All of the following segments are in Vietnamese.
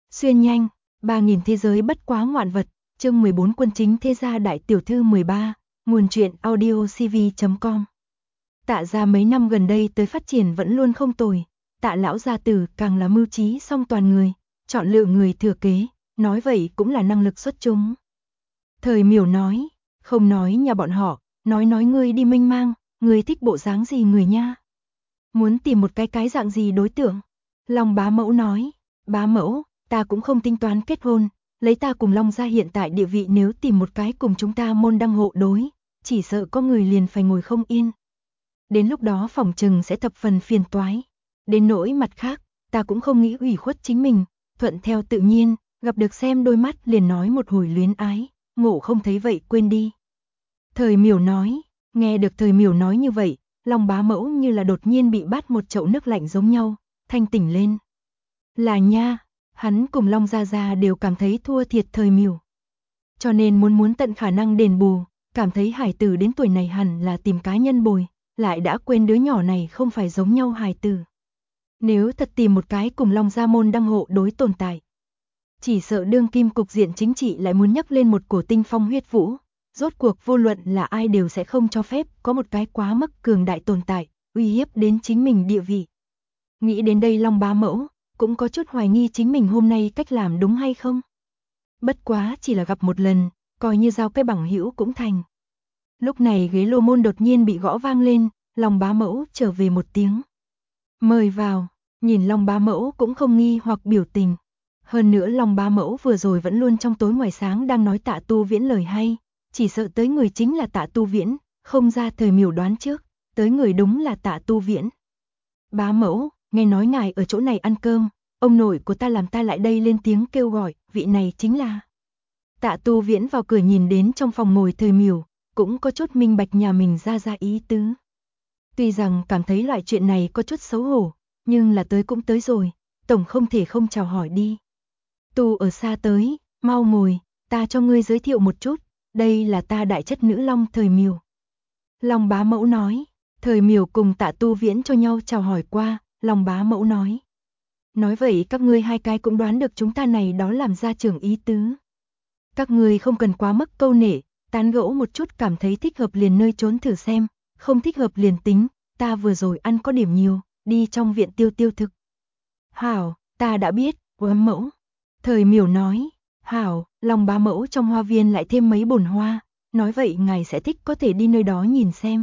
Xuyên nhanh, 3000 thế giới bất quá ngoạn vật, chương 14 quân chính thế gia đại tiểu thư 13, nguồn truyện audiocv.com. Tạ gia mấy năm gần đây tới phát triển vẫn luôn không tồi, Tạ lão gia tử càng là mưu trí song toàn người, chọn lựa người thừa kế, nói vậy cũng là năng lực xuất chúng. Thời Miểu nói, không nói nhà bọn họ, nói ngươi đi mênh mang, ngươi thích bộ dáng gì người nha? Muốn tìm một cái dạng gì đối tượng? Long bá mẫu nói, bá mẫu, ta cũng không tính toán kết hôn, lấy ta cùng Long gia hiện tại địa vị nếu tìm một cái cùng chúng ta môn đăng hộ đối, chỉ sợ có người liền phải ngồi không yên. Đến lúc đó phỏng chừng sẽ thập phần phiền toái. Đến nỗi mặt khác, ta cũng không nghĩ ủy khuất chính mình, thuận theo tự nhiên, gặp được xem đôi mắt liền nói một hồi luyến ái, ngộ không thấy vậy quên đi. Thời Miểu nói, nghe được Thời Miểu nói như vậy, Long bá mẫu như là đột nhiên bị bắt một chậu nước lạnh giống nhau, thanh tỉnh lên. Là nha, hắn cùng Long gia gia đều cảm thấy thua thiệt Thời Miểu. Cho nên muốn tận khả năng đền bù, cảm thấy hải tử đến tuổi này hẳn là tìm cá nhân bồi, lại đã quên đứa nhỏ này không phải giống nhau hải tử. Nếu thật tìm một cái cùng Long gia môn đăng hộ đối tồn tại, chỉ sợ đương kim cục diện chính trị lại muốn nhấc lên một cổ tinh phong huyết vũ, rốt cuộc vô luận là ai đều sẽ không cho phép có một cái quá mức cường đại tồn tại, uy hiếp đến chính mình địa vị. Nghĩ đến đây Long bá mẫu cũng có chút hoài nghi chính mình hôm nay cách làm đúng hay không. Bất quá chỉ là gặp một lần, coi như giao cái bằng hữu cũng thành. Lúc này ghế lô môn đột nhiên bị gõ vang lên, Long bá mẫu trở về một tiếng. Mời vào, nhìn Long bá mẫu cũng không nghi hoặc biểu tình. Hơn nữa Long bá mẫu vừa rồi vẫn luôn trong tối ngoài sáng đang nói Tạ Tu Viễn lời hay, chỉ sợ tới người chính là Tạ Tu Viễn, không ra Thời Miểu đoán trước, tới người đúng là Tạ Tu Viễn. Bá mẫu, nghe nói ngài ở chỗ này ăn cơm, ông nội của ta làm ta lại đây lên tiếng kêu gọi, vị này chính là. Tạ Tu Viễn vào cửa nhìn đến trong phòng ngồi Thời Miểu, cũng có chút minh bạch nhà mình ra ý tứ. Tuy rằng cảm thấy loại chuyện này có chút xấu hổ, nhưng là tới cũng tới rồi, tổng không thể không chào hỏi đi. Tu ở xa tới, mau ngồi, ta cho ngươi giới thiệu một chút, đây là ta đại chất nữ Long Thời Miểu. Long bá mẫu nói, Thời Miểu cùng Tạ Tu Viễn cho nhau chào hỏi qua, Long bá mẫu nói. Nói vậy các ngươi hai cái cũng đoán được chúng ta này đó làm ra trưởng ý tứ. Các ngươi không cần quá mức câu nể, tán gẫu một chút cảm thấy thích hợp liền nơi trốn thử xem, không thích hợp liền tính, ta vừa rồi ăn có điểm nhiều, đi trong viện tiêu thực. Hảo, ta đã biết, Quấm mẫu. Thời Miểu nói, hảo, Long bá mẫu trong hoa viên lại thêm mấy bồn hoa, nói vậy ngài sẽ thích có thể đi nơi đó nhìn xem.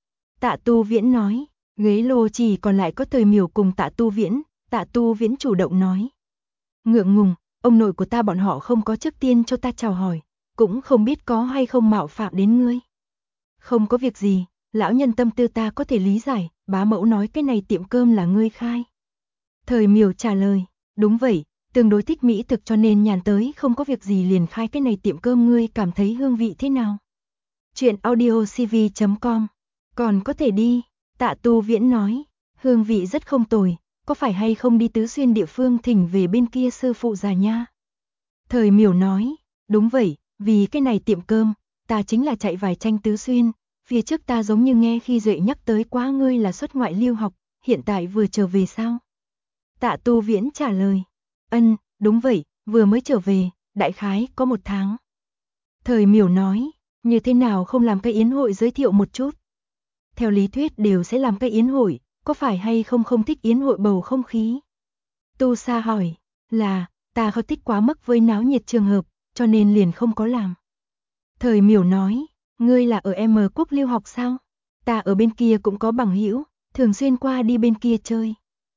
Tạ Tu Viễn nói, ghế lô chỉ còn lại có Thời Miểu cùng Tạ Tu Viễn, Tạ Tu Viễn chủ động nói. Ngượng ngùng, ông nội của ta bọn họ không có trước tiên cho ta chào hỏi, cũng không biết có hay không mạo phạm đến ngươi. Không có việc gì, lão nhân tâm tư ta có thể lý giải, bá mẫu nói cái này tiệm cơm là ngươi khai. Thời Miểu trả lời, đúng vậy, tương đối thích mỹ thực cho nên nhàn tới không có việc gì liền khai cái này tiệm cơm ngươi cảm thấy hương vị thế nào. Chuyện audiocv.com, còn có thể đi, Tạ Tu Viễn nói, hương vị rất không tồi, có phải hay không đi Tứ Xuyên địa phương thỉnh về bên kia sư phụ già nha. Thời Miểu nói, đúng vậy, vì cái này tiệm cơm, ta chính là chạy vài tranh Tứ Xuyên, phía trước ta giống như nghe khi Duệ nhắc tới quá ngươi là xuất ngoại lưu học, hiện tại vừa trở về sao? Tạ Tu Viễn trả lời, đúng vậy, vừa mới trở về, đại khái có 1 tháng. Thời Miểu nói, như thế nào không làm cái yến hội giới thiệu một chút? Theo lý thuyết đều sẽ làm cái yến hội, có phải hay không thích yến hội bầu không khí? Tu Sa hỏi, là, ta không thích quá mức với náo nhiệt trường hợp, cho nên liền không có làm. Thời Miểu nói, ngươi là ở M Quốc lưu học sao? Ta ở bên kia cũng có bằng hữu, thường xuyên qua đi bên kia chơi.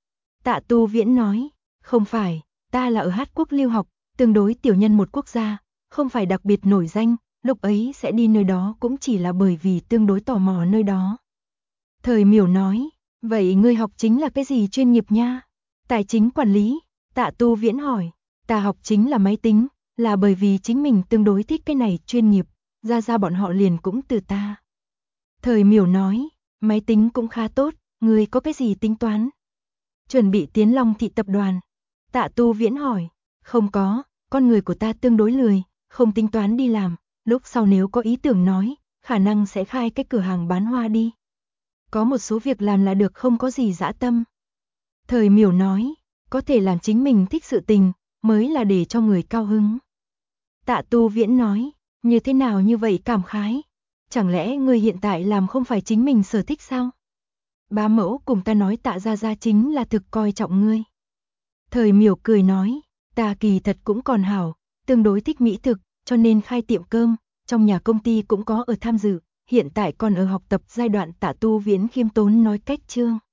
Tạ Tu Viễn nói, không phải, ta là ở Hát Quốc lưu học, tương đối tiểu nhân một quốc gia, không phải đặc biệt nổi danh, lúc ấy sẽ đi nơi đó cũng chỉ là bởi vì tương đối tò mò nơi đó. Thời Miểu nói, vậy ngươi học chính là cái gì chuyên nghiệp nha? Tài chính quản lý, Tạ Tu Viễn hỏi, ta học chính là máy tính, là bởi vì chính mình tương đối thích cái này chuyên nghiệp, ra bọn họ liền cũng từ ta. Thời Miểu nói, máy tính cũng khá tốt, ngươi có cái gì tính toán? Chuẩn bị tiến Long Thị tập đoàn. Tạ Tu Viễn hỏi, không có, con người của ta tương đối lười, không tính toán đi làm, lúc sau nếu có ý tưởng nói, khả năng sẽ khai cái cửa hàng bán hoa đi. Có một số việc làm là được không có gì dã tâm. Thời Miểu nói, có thể làm chính mình thích sự tình, mới là để cho người cao hứng. Tạ Tu Viễn nói, như thế nào như vậy cảm khái? Chẳng lẽ ngươi hiện tại làm không phải chính mình sở thích sao? Bá mẫu cùng ta nói Tạ gia gia chính là thực coi trọng ngươi. Thời Miểu cười nói, ta kỳ thật cũng còn hảo, tương đối thích mỹ thực, cho nên khai tiệm cơm, trong nhà công ty cũng có ở tham dự, hiện tại còn ở học tập giai đoạn. Tạ Tu Viễn khiêm tốn nói cách trương.